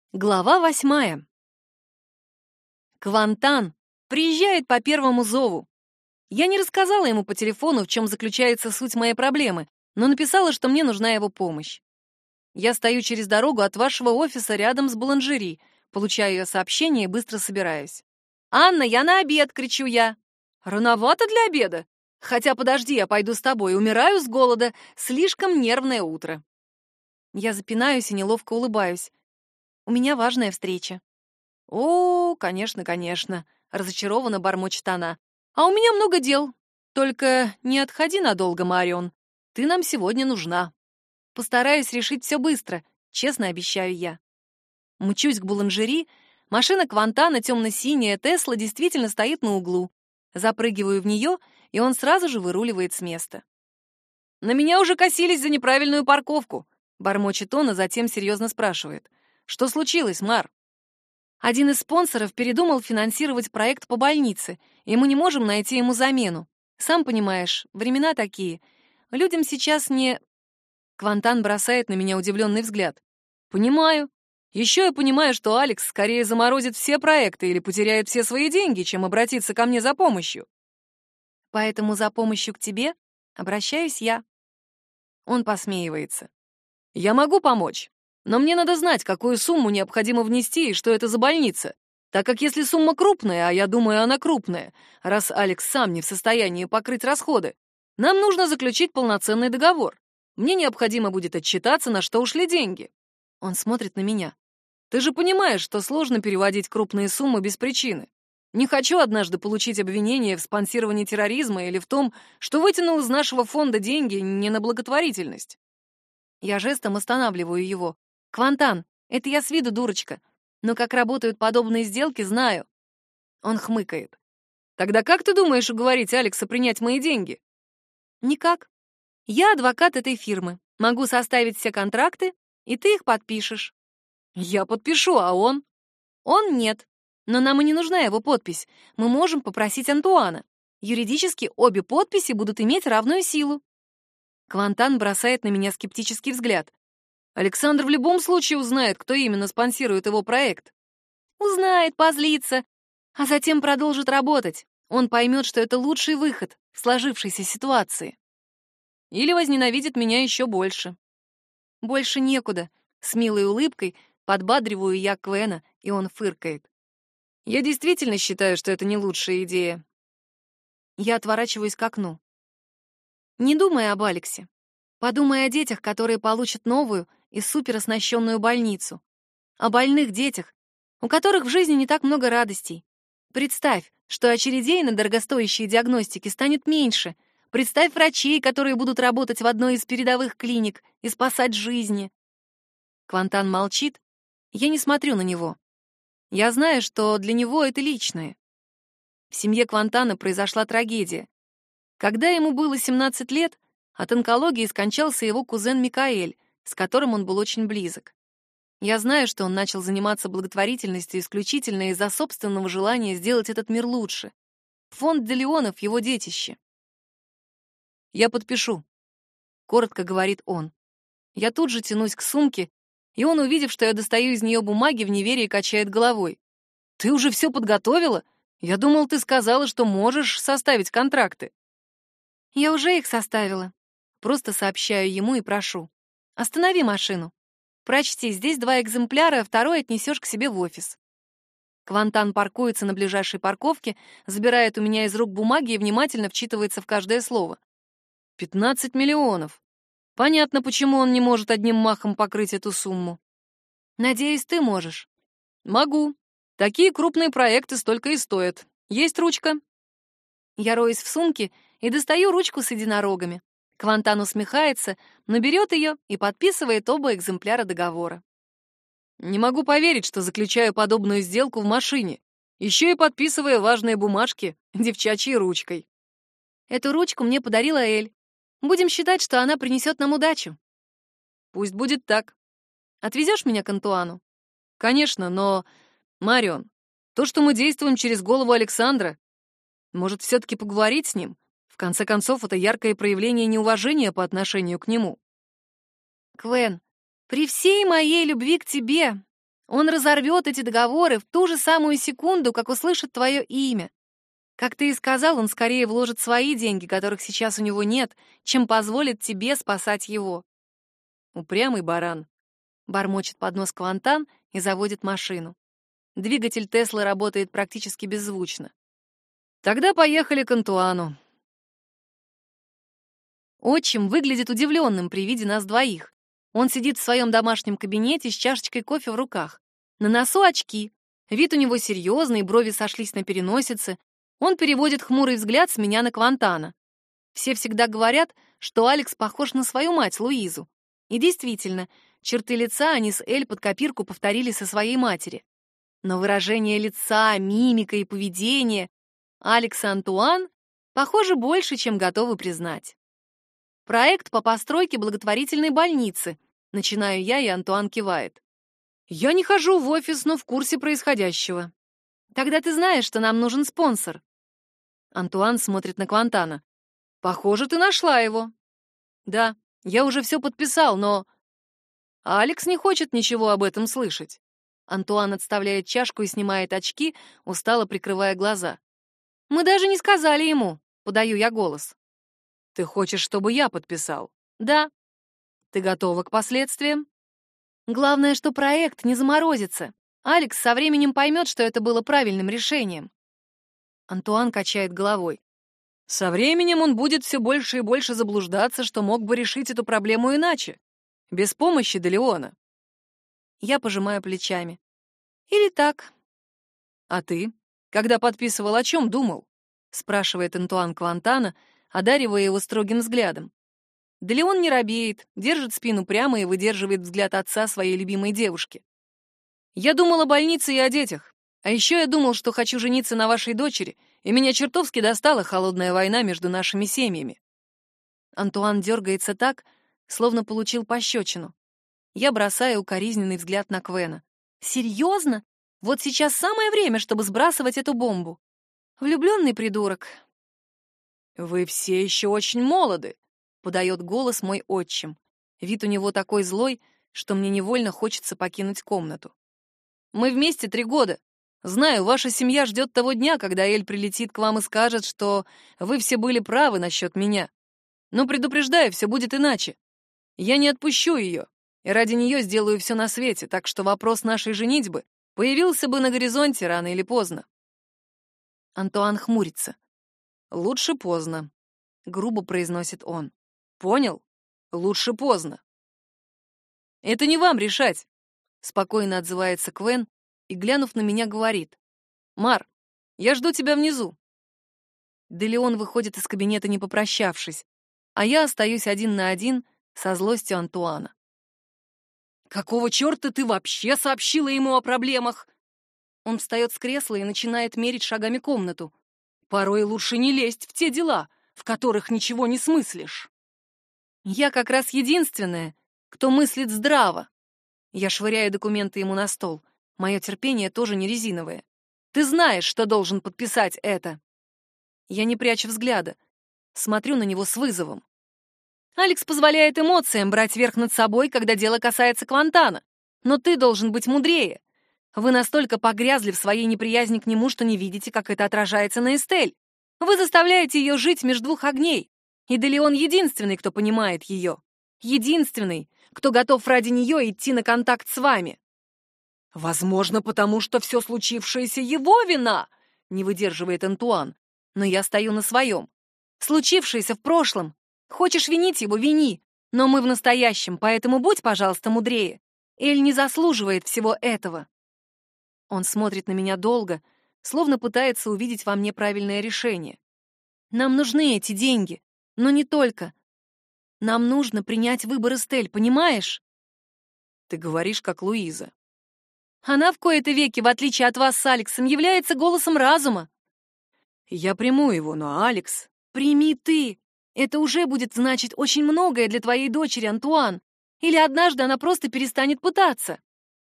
Глава 8. Квантан приезжает по первому зову. Я не рассказала ему по телефону, в чем заключается суть моей проблемы, но написала, что мне нужна его помощь. Я стою через дорогу от вашего офиса рядом с буланжери, получаю ее сообщение и быстро собираюсь. «Анна, я на обед!» — кричу я. «Рановато для обеда? Хотя подожди, я пойду с тобой, умираю с голода, слишком нервное утро». Я запинаюсь и неловко улыбаюсь. У меня важная встреча. «О, конечно, конечно», — разочарованно бормочет она. «А у меня много дел. Только не отходи надолго, Марион. Ты нам сегодня нужна. Постараюсь решить все быстро, честно обещаю я». Мчусь к буланжери. Машина Квантана, темно-синяя Тесла, действительно стоит на углу. Запрыгиваю в нее, и он сразу же выруливает с места. «На меня уже косились за неправильную парковку», — бормочет он, а затем серьезно спрашивает. «Что случилось, Мар?» Один из спонсоров передумал финансировать проект по больнице, и мы не можем найти ему замену. Сам понимаешь, времена такие. Людям сейчас не... Квантан бросает на меня удивленный взгляд. Понимаю. Еще я понимаю, что Алекс скорее заморозит все проекты или потеряет все свои деньги, чем обратиться ко мне за помощью. Поэтому за помощью к тебе обращаюсь я. Он посмеивается. Я могу помочь. Но мне надо знать, какую сумму необходимо внести и что это за больница. Так как если сумма крупная, а я думаю, она крупная, раз Алекс сам не в состоянии покрыть расходы, нам нужно заключить полноценный договор. Мне необходимо будет отчитаться, на что ушли деньги. Он смотрит на меня. Ты же понимаешь, что сложно переводить крупные суммы без причины. Не хочу однажды получить обвинение в спонсировании терроризма или в том, что вытянул из нашего фонда деньги не на благотворительность. Я жестом останавливаю его. «Квантан, это я с виду дурочка, но как работают подобные сделки, знаю». Он хмыкает. «Тогда как ты думаешь уговорить Алекса принять мои деньги?» «Никак. Я адвокат этой фирмы. Могу составить все контракты, и ты их подпишешь». «Я подпишу, а он?» «Он нет. Но нам и не нужна его подпись. Мы можем попросить Антуана. Юридически обе подписи будут иметь равную силу». Квантан бросает на меня скептический взгляд. Александр в любом случае узнает, кто именно спонсирует его проект. Узнает, позлится, а затем продолжит работать. Он поймет, что это лучший выход в сложившейся ситуации. Или возненавидит меня еще больше. Больше некуда. С милой улыбкой подбадриваю я Квена, и он фыркает. Я действительно считаю, что это не лучшая идея. Я отворачиваюсь к окну. Не думай об Алексе. Подумай о детях, которые получат новую и супероснащенную больницу. О больных детях, у которых в жизни не так много радостей. Представь, что очередей на дорогостоящие диагностики станет меньше. Представь врачей, которые будут работать в одной из передовых клиник и спасать жизни. Квантан молчит. Я не смотрю на него. Я знаю, что для него это личное. В семье Квантана произошла трагедия. Когда ему было 17 лет, от онкологии скончался его кузен Микаэль, с которым он был очень близок. Я знаю, что он начал заниматься благотворительностью исключительно из-за собственного желания сделать этот мир лучше. Фонд де Леонов — его детище. «Я подпишу», — коротко говорит он. Я тут же тянусь к сумке, и он, увидев, что я достаю из нее бумаги, в неверии качает головой. «Ты уже все подготовила? Я думал, ты сказала, что можешь составить контракты». «Я уже их составила. Просто сообщаю ему и прошу. Останови машину. Прочти, здесь 2 экземпляра, а второй отнесешь к себе в офис». Квантан паркуется на ближайшей парковке, забирает у меня из рук бумаги и внимательно вчитывается в каждое слово. 15 миллионов. Понятно, почему он не может одним махом покрыть эту сумму. Надеюсь, ты можешь. Могу. Такие крупные проекты столько и стоят. Есть ручка? Я роюсь в сумке и достаю ручку с единорогами. Квантан усмехается, но берет ее и подписывает оба экземпляра договора. Не могу поверить, что заключаю подобную сделку в машине, еще и подписывая важные бумажки девчачьей ручкой. Эту ручку мне подарила Эль. Будем считать, что она принесет нам удачу. Пусть будет так. Отвезешь меня к Антуану? Конечно, но... Марион, то, что мы действуем через голову Александра, может, все-таки поговорить с ним? В конце концов, это яркое проявление неуважения по отношению к нему. Квен, при всей моей любви к тебе, Он разорвет эти договоры в ту же самую секунду, как услышит твое имя. Как ты и сказал, он скорее вложит свои деньги, которых сейчас у него нет, чем позволит тебе спасать его. Упрямый баран. Бормочет под нос Квантан и заводит машину. Двигатель Теслы работает практически беззвучно. Тогда поехали к Антуану. Отчим выглядит удивленным при виде нас двоих. Он сидит в своем домашнем кабинете с чашечкой кофе в руках. На носу очки. Вид у него серьезный, брови сошлись на переносице. Он переводит хмурый взгляд с меня на Квантана. Все всегда говорят, что Алекс похож на свою мать Луизу. И действительно, черты лица они с Эль под копирку повторили со своей матери. Но выражение лица, мимика и поведение Алекс и Антуан, похоже, больше, чем готовы признать. Проект по постройке благотворительной больницы. Начинаю я, и Антуан кивает. Я не хожу в офис, но в курсе происходящего. Тогда ты знаешь, что нам нужен спонсор. Антуан смотрит на Квантана. Похоже, ты нашла его. Да, я уже все подписал, но... Алекс не хочет ничего об этом слышать. Антуан отставляет чашку и снимает очки, устало прикрывая глаза. Мы даже не сказали ему, подаю я голос. Ты хочешь, чтобы я подписал? Да. Ты готова к последствиям? Главное, что проект не заморозится. Алекс со временем поймет, что это было правильным решением. Антуан качает головой. Со временем он будет все больше и больше заблуждаться, что мог бы решить эту проблему иначе, без помощи де Леона. Я пожимаю плечами. Или так. А ты, когда подписывал, о чем думал? Спрашивает Антуан Квантана, одаривая его строгим взглядом. Де Леон не робеет, держит спину прямо и выдерживает взгляд отца своей любимой девушки. Я думал о больнице и о детях. А еще я думал, что хочу жениться на вашей дочери, и меня чертовски достала холодная война между нашими семьями. Антуан дергается так, словно получил пощечину. Я бросаю укоризненный взгляд на Квена. Серьезно? Вот сейчас самое время, чтобы сбрасывать эту бомбу. Влюбленный придурок. Вы все еще очень молоды, подает голос мой отчим. Вид у него такой злой, что мне невольно хочется покинуть комнату. Мы вместе 3 года. Знаю, ваша семья ждет того дня, когда Эль прилетит к вам и скажет, что вы все были правы насчет меня. Но предупреждаю, все будет иначе. Я не отпущу ее, и ради нее сделаю все на свете, так что вопрос нашей женитьбы появился бы на горизонте рано или поздно. Антуан хмурится. «Лучше поздно», — грубо произносит он. «Понял? Лучше поздно». «Это не вам решать», — спокойно отзывается Квен и, глянув на меня, говорит. «Мар, я жду тебя внизу». Де Леон выходит из кабинета, не попрощавшись, а я остаюсь один на один со злостью Антуана. «Какого черта ты вообще сообщила ему о проблемах?» Он встает с кресла и начинает мерить шагами комнату. «Порой лучше не лезть в те дела, в которых ничего не смыслишь». «Я как раз единственная, кто мыслит здраво». Я швыряю документы ему на стол. Мое терпение тоже не резиновое. «Ты знаешь, что должен подписать это». Я не прячу взгляда. Смотрю на него с вызовом. Алекс позволяет эмоциям брать верх над собой, когда дело касается Квантана. Но ты должен быть мудрее. Вы настолько погрязли в своей неприязни к нему, что не видите, как это отражается на Эстель. Вы заставляете ее жить между 2 огней. И де Леон единственный, кто понимает ее. Единственный, кто готов ради нее идти на контакт с вами. Возможно, потому что все случившееся его вина, не выдерживает Антуан. Но я стою на своем. Случившееся в прошлом. Хочешь винить его — вини. Но мы в настоящем, поэтому будь, пожалуйста, мудрее. Эль не заслуживает всего этого. Он смотрит на меня долго, словно пытается увидеть во мне правильное решение. Нам нужны эти деньги, но не только. Нам нужно принять выбор Эстель, понимаешь? Ты говоришь, как Луиза. Она в кои-то веки, в отличие от вас с Алексом, является голосом разума. Я приму его, но Алекс... Прими ты. Это уже будет значить очень многое для твоей дочери, Антуан. Или однажды она просто перестанет пытаться.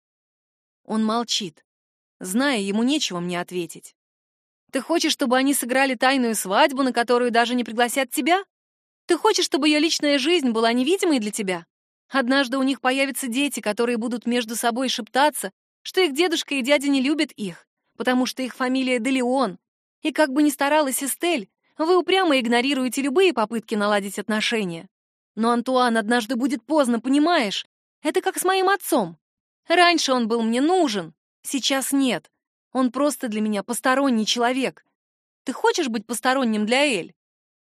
Он молчит. Зная, ему нечего мне ответить. Ты хочешь, чтобы они сыграли тайную свадьбу, на которую даже не пригласят тебя? Ты хочешь, чтобы ее личная жизнь была невидимой для тебя? Однажды у них появятся дети, которые будут между собой шептаться, что их дедушка и дядя не любят их, потому что их фамилия де Леон. И как бы ни старалась Эстель, вы упрямо игнорируете любые попытки наладить отношения. Но, Антуан, однажды будет поздно, понимаешь? Это как с моим отцом. Раньше он был мне нужен, сейчас нет. Он просто для меня посторонний человек. Ты хочешь быть посторонним для Эль?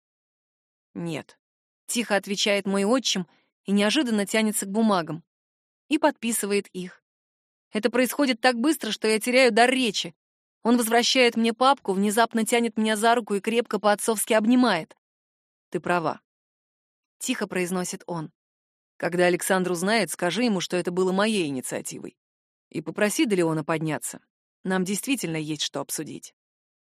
Нет, тихо отвечает мой отчим и неожиданно тянется к бумагам. И подписывает их. Это происходит так быстро, что я теряю дар речи. Он возвращает мне папку, внезапно тянет меня за руку и крепко по-отцовски обнимает. «Ты права», — тихо произносит он. «Когда Александр узнает, скажи ему, что это было моей инициативой. И попроси де Леона подняться. Нам действительно есть что обсудить».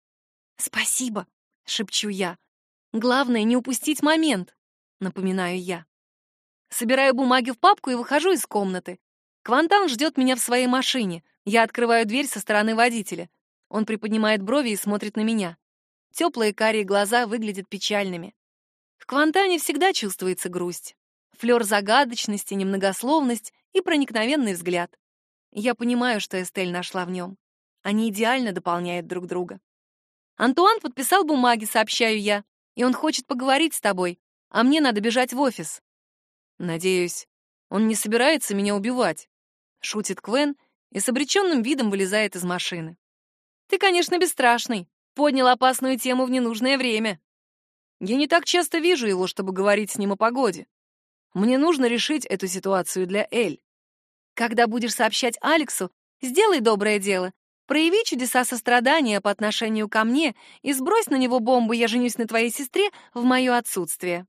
«Спасибо», — шепчу я. «Главное, не упустить момент», — напоминаю я. Собираю бумаги в папку и выхожу из комнаты. Квантан ждет меня в своей машине. Я открываю дверь со стороны водителя. Он приподнимает брови и смотрит на меня. Теплые карие глаза выглядят печальными. В Квантане всегда чувствуется грусть. Флёр загадочности, немногословность и проникновенный взгляд. Я понимаю, что Эстель нашла в нем. Они идеально дополняют друг друга. «Антуан подписал бумаги», — сообщаю я, «и он хочет поговорить с тобой, а мне надо бежать в офис». «Надеюсь, он не собирается меня убивать», — шутит Квен и с обреченным видом вылезает из машины. «Ты, конечно, бесстрашный. Поднял опасную тему в ненужное время. Я не так часто вижу его, чтобы говорить с ним о погоде. Мне нужно решить эту ситуацию для Эль. Когда будешь сообщать Алексу, сделай доброе дело. Прояви чудеса сострадания по отношению ко мне и сбрось на него бомбу «Я женюсь на твоей сестре» в мое отсутствие».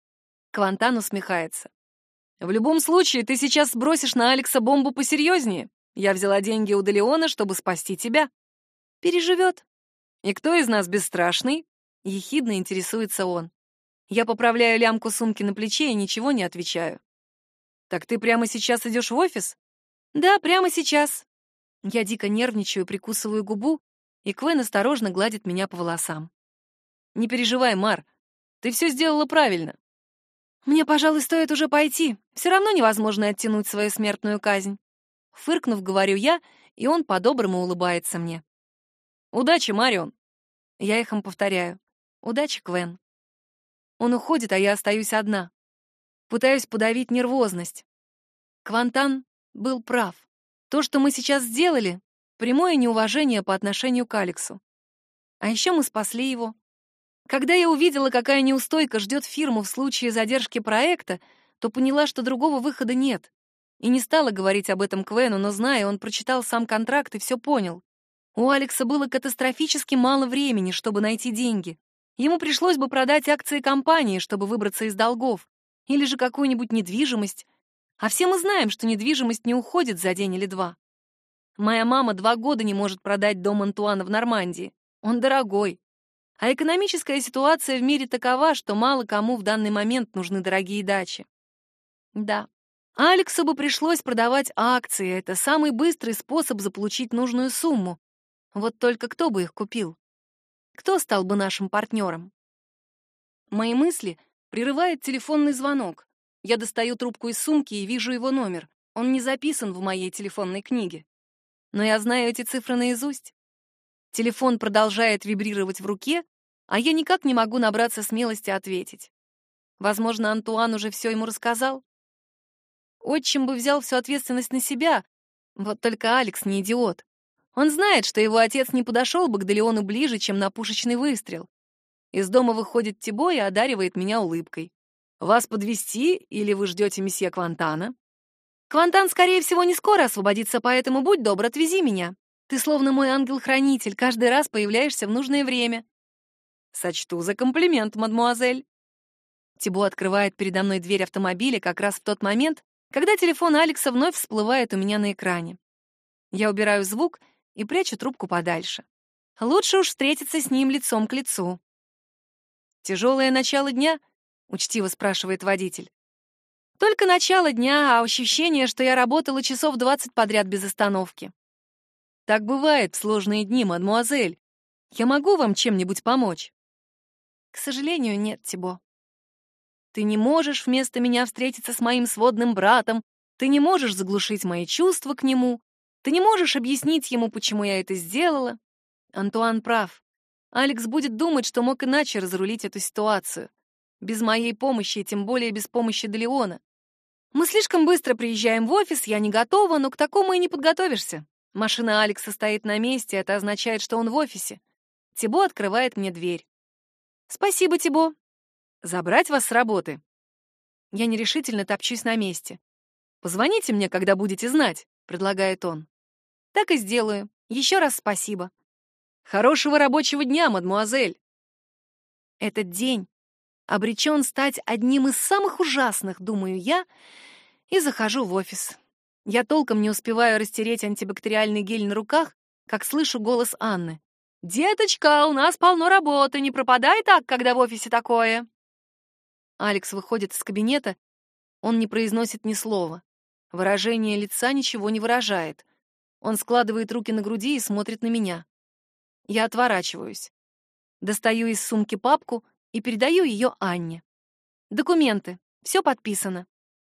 Квантан усмехается. «В любом случае, ты сейчас сбросишь на Алекса бомбу посерьезнее. Я взяла деньги у де Леона, чтобы спасти тебя». «Переживет». «И кто из нас бесстрашный?» — ехидно интересуется он. Я поправляю лямку сумки на плече и ничего не отвечаю. «Так ты прямо сейчас идешь в офис?» «Да, прямо сейчас». Я дико нервничаю, прикусываю губу, и Квен осторожно гладит меня по волосам. «Не переживай, Мар, ты все сделала правильно». «Мне, пожалуй, стоит уже пойти. Все равно невозможно оттянуть свою смертную казнь». Фыркнув, говорю я, и он по-доброму улыбается мне. «Удачи, Марион!» Я эхом повторяю. «Удачи, Квен!» Он уходит, а я остаюсь одна. Пытаюсь подавить нервозность. Квантан был прав. То, что мы сейчас сделали, прямое неуважение по отношению к Алексу. А еще мы спасли его. Когда я увидела, какая неустойка ждет фирму в случае задержки проекта, то поняла, что другого выхода нет. И не стала говорить об этом Квену, но, зная, он прочитал сам контракт и все понял. У Алекса было катастрофически мало времени, чтобы найти деньги. Ему пришлось бы продать акции компании, чтобы выбраться из долгов, или же какую-нибудь недвижимость. А все мы знаем, что недвижимость не уходит за день или два. Моя мама 2 года не может продать дом Антуана в Нормандии. Он дорогой. А экономическая ситуация в мире такова, что мало кому в данный момент нужны дорогие дачи. Да, Алексу бы пришлось продавать акции. Это самый быстрый способ заполучить нужную сумму. Вот только кто бы их купил? Кто стал бы нашим партнером? Мои мысли прерывает телефонный звонок. Я достаю трубку из сумки и вижу его номер. Он не записан в моей телефонной книге. Но я знаю эти цифры наизусть. Телефон продолжает вибрировать в руке, а я никак не могу набраться смелости ответить. Возможно, Антуан уже все ему рассказал. Отчим бы взял всю ответственность на себя. Вот только Алекс не идиот. Он знает, что его отец не подошел бы к де Леону ближе, чем на пушечный выстрел. Из дома выходит Тибо и одаривает меня улыбкой. «Вас подвезти или вы ждете месье Квантана?» «Квантан, скорее всего, не скоро освободится, поэтому будь добр, отвези меня. Ты словно мой ангел-хранитель, каждый раз появляешься в нужное время». «Сочту за комплимент, мадмуазель». Тибо открывает передо мной дверь автомобиля как раз в тот момент, когда телефон Алекса вновь всплывает у меня на экране. Я убираю звук и прячу трубку подальше. Лучше уж встретиться с ним лицом к лицу. «Тяжелое начало дня?» — учтиво спрашивает водитель. «Только начало дня, а ощущение, что я работала часов 20 подряд без остановки». «Так бывает в сложные дни, мадмуазель. Я могу вам чем-нибудь помочь?» «К сожалению, нет, Тибо. Ты не можешь вместо меня встретиться с моим сводным братом, ты не можешь заглушить мои чувства к нему, Ты не можешь объяснить ему, почему я это сделала. Антуан прав. Алекс будет думать, что мог иначе разрулить эту ситуацию. Без моей помощи и тем более без помощи Делеона. Мы слишком быстро приезжаем в офис, я не готова, но к такому и не подготовишься. Машина Алекса стоит на месте, это означает, что он в офисе. Тибо открывает мне дверь. «Спасибо, Тибо. Забрать вас с работы?» Я нерешительно топчусь на месте. «Позвоните мне, когда будете знать», — предлагает он. «Так и сделаю. Еще раз спасибо». «Хорошего рабочего дня, мадмуазель!» Этот день обречен стать одним из самых ужасных, думаю я, и захожу в офис. Я толком не успеваю растереть антибактериальный гель на руках, как слышу голос Анны. «Деточка, у нас полно работы, не пропадай так, когда в офисе такое!» Алекс выходит из кабинета, он не произносит ни слова. Выражение лица ничего не выражает. Он складывает руки на груди и смотрит на меня. Я отворачиваюсь. Достаю из сумки папку и передаю ее Анне. «Документы. Все подписано».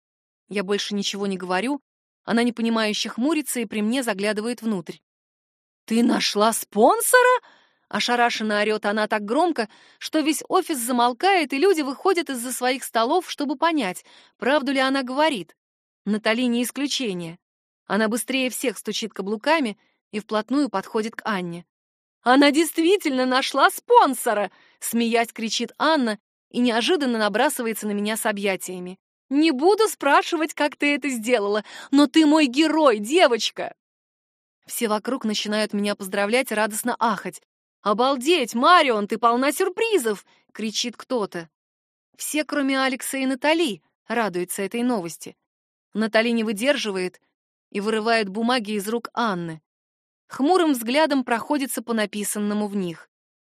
Я больше ничего не говорю. Она непонимающе хмурится и при мне заглядывает внутрь. «Ты нашла спонсора?» Ошарашенно орёт она так громко, что весь офис замолкает, и люди выходят из-за своих столов, чтобы понять, правду ли она говорит. Натали не исключение. Она быстрее всех стучит каблуками и вплотную подходит к Анне. «Она действительно нашла спонсора!» — смеясь кричит Анна и неожиданно набрасывается на меня с объятиями. «Не буду спрашивать, как ты это сделала, но ты мой герой, девочка!» Все вокруг начинают меня поздравлять и радостно ахать. «Обалдеть, Марион, ты полна сюрпризов!» — кричит кто-то. Все, кроме Алекса и Натали, радуются этой новости. Натали не выдерживает и вырывает бумаги из рук Анны. Хмурым взглядом проходится по написанному в них.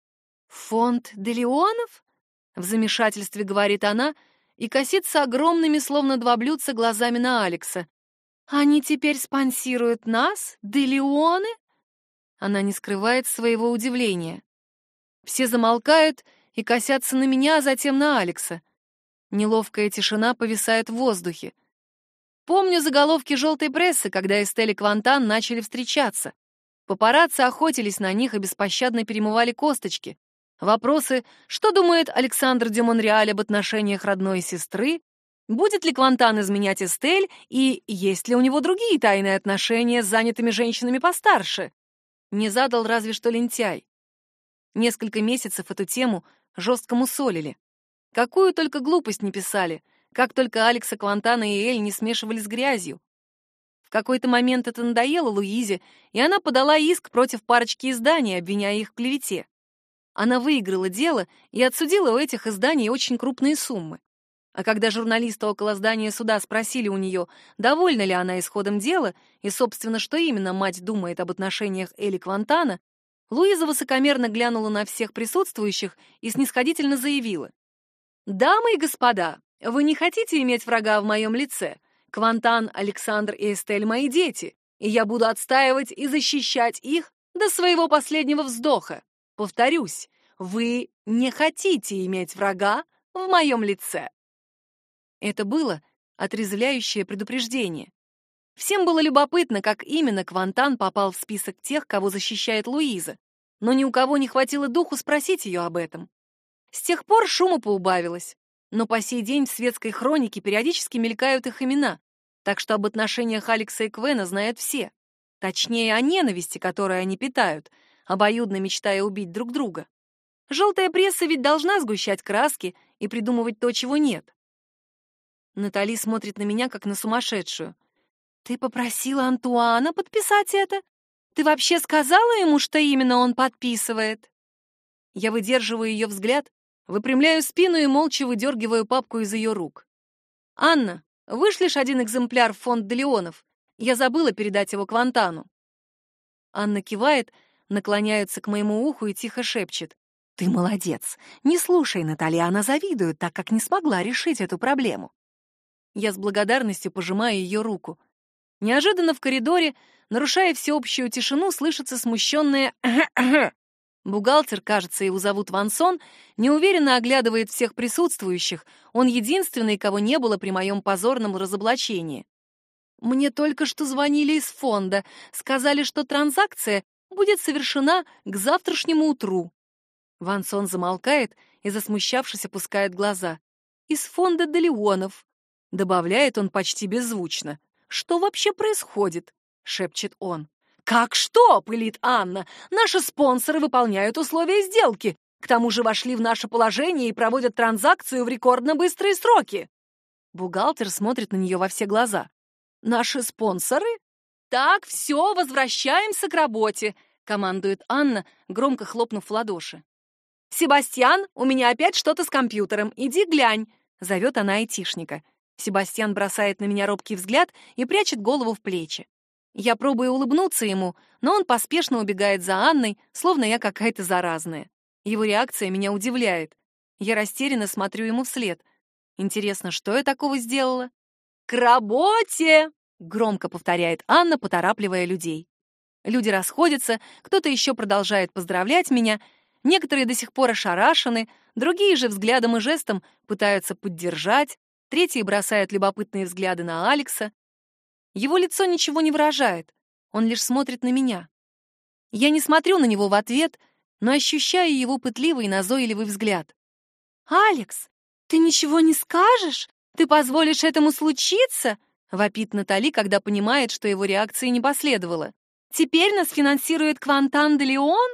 «Фонд Делеонов?» — в замешательстве говорит она и косится огромными, словно два блюдца, глазами на Алекса. «Они теперь спонсируют нас, Делеоны?» Она не скрывает своего удивления. Все замолкают и косятся на меня, а затем на Алекса. Неловкая тишина повисает в воздухе. Помню заголовки желтой прессы, когда Эстель и Квантан начали встречаться. Папарацци охотились на них и беспощадно перемывали косточки. Вопросы, что думает Александр де Монреаль об отношениях родной сестры, будет ли Квантан изменять Эстель и есть ли у него другие тайные отношения с занятыми женщинами постарше. Не задал разве что лентяй. Несколько месяцев эту тему жестко мусолили. Какую только глупость не писали, как только Алекса Квантана и Эль не смешивали с грязью. В какой-то момент это надоело Луизе, и она подала иск против парочки изданий, обвиняя их в клевете. Она выиграла дело и отсудила у этих изданий очень крупные суммы. А когда журналисты около здания суда спросили у нее, довольна ли она исходом дела и, собственно, что именно мать думает об отношениях Эли Квантана, Луиза высокомерно глянула на всех присутствующих и снисходительно заявила: «Дамы и господа, вы не хотите иметь врага в моем лице? Квантан, Александр и Эстель — мои дети, и я буду отстаивать и защищать их до своего последнего вздоха. Повторюсь, вы не хотите иметь врага в моем лице». Это было отрезвляющее предупреждение. Всем было любопытно, как именно Квантан попал в список тех, кого защищает Луиза, но ни у кого не хватило духу спросить ее об этом. С тех пор шума поубавилось, но по сей день в светской хронике периодически мелькают их имена, так что об отношениях Алекса и Квена знают все. Точнее, о ненависти, которую они питают, обоюдно мечтая убить друг друга. Желтая пресса ведь должна сгущать краски и придумывать то, чего нет. Натали смотрит на меня, как на сумасшедшую. «Ты попросила Антуана подписать это? Ты вообще сказала ему, что именно он подписывает?» Я выдерживаю ее взгляд, выпрямляю спину и молча выдергиваю папку из ее рук. «Анна, вышлешь один экземпляр в фонд Делеонов? Я забыла передать его Квантану». Анна кивает, наклоняется к моему уху и тихо шепчет: «Ты молодец. Не слушай Натали, она завидует, так как не смогла решить эту проблему». Я с благодарностью пожимаю ее руку. Неожиданно в коридоре, нарушая всеобщую тишину, слышится смущенное «Кхе-кхе». Бухгалтер, кажется, его зовут Вансон, неуверенно оглядывает всех присутствующих. Он единственный, кого не было при моем позорном разоблачении. Мне только что звонили из фонда. Сказали, что транзакция будет совершена к завтрашнему утру. Ван Сон замолкает и, засмущавшись, опускает глаза. Из фонда Делеонов. Добавляет он почти беззвучно. «Что вообще происходит?» — шепчет он. «Как что?» — пылит Анна. «Наши спонсоры выполняют условия сделки. К тому же вошли в наше положение и проводят транзакцию в рекордно быстрые сроки». Бухгалтер смотрит на нее во все глаза. «Наши спонсоры? Так, все, возвращаемся к работе», — командует Анна, громко хлопнув в ладоши. «Себастьян, у меня опять что-то с компьютером. Иди глянь», — зовет она айтишника. Себастьян бросает на меня робкий взгляд и прячет голову в плечи. Я пробую улыбнуться ему, но он поспешно убегает за Анной, словно я какая-то заразная. Его реакция меня удивляет. Я растерянно смотрю ему вслед. Интересно, что я такого сделала? «К работе!» — громко повторяет Анна, поторапливая людей. Люди расходятся, кто-то еще продолжает поздравлять меня, некоторые до сих пор ошарашены, другие же взглядом и жестом пытаются поддержать, третьи бросают любопытные взгляды на Алекса. Его лицо ничего не выражает, он лишь смотрит на меня. Я не смотрю на него в ответ, но ощущаю его пытливый и назойливый взгляд. «Алекс, ты ничего не скажешь? Ты позволишь этому случиться?» — вопит Натали, когда понимает, что его реакции не последовало. «Теперь нас финансирует Квантан де Леон?»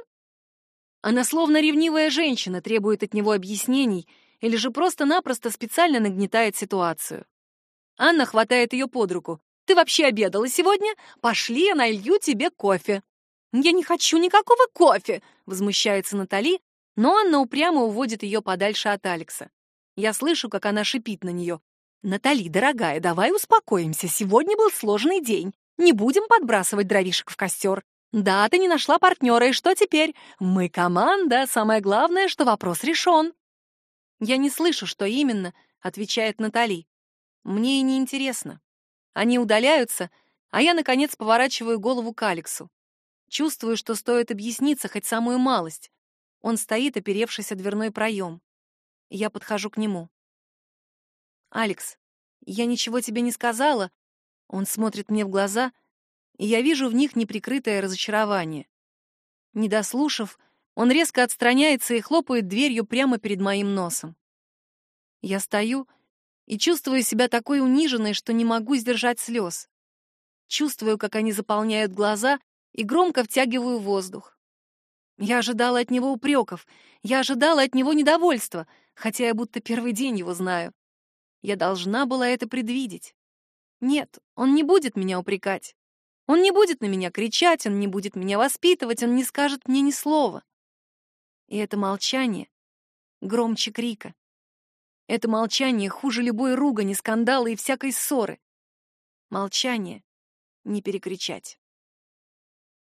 Она словно ревнивая женщина требует от него объяснений или же просто-напросто специально нагнетает ситуацию. Анна хватает ее под руку. «Ты вообще обедала сегодня? Пошли, я налью тебе кофе». «Я не хочу никакого кофе!» — возмущается Натали, но Анна упрямо уводит ее подальше от Алекса. Я слышу, как она шипит на нее. «Натали, дорогая, давай успокоимся. Сегодня был сложный день. Не будем подбрасывать дровишек в костер. Да, ты не нашла партнера, и что теперь? Мы команда, самое главное, что вопрос решен». «Я не слышу, что именно», — отвечает Натали. «Мне и не интересно». Они удаляются, а я, наконец, поворачиваю голову к Алексу. Чувствую, что стоит объясниться хоть самую малость. Он стоит, оперевшись о дверной проем. Я подхожу к нему. «Алекс, я ничего тебе не сказала». Он смотрит мне в глаза, и я вижу в них неприкрытое разочарование. Не дослушав, он резко отстраняется и хлопает дверью прямо перед моим носом. Я стою и чувствую себя такой униженной, что не могу сдержать слез. Чувствую, как они заполняют глаза, и громко втягиваю воздух. Я ожидала от него упреков, я ожидала от него недовольства, хотя я будто первый день его знаю. Я должна была это предвидеть. Нет, он не будет меня упрекать. Он не будет на меня кричать, он не будет меня воспитывать, он не скажет мне ни слова. И это молчание громче крика. Это молчание хуже любой ругани, скандала и всякой ссоры. Молчание не перекричать.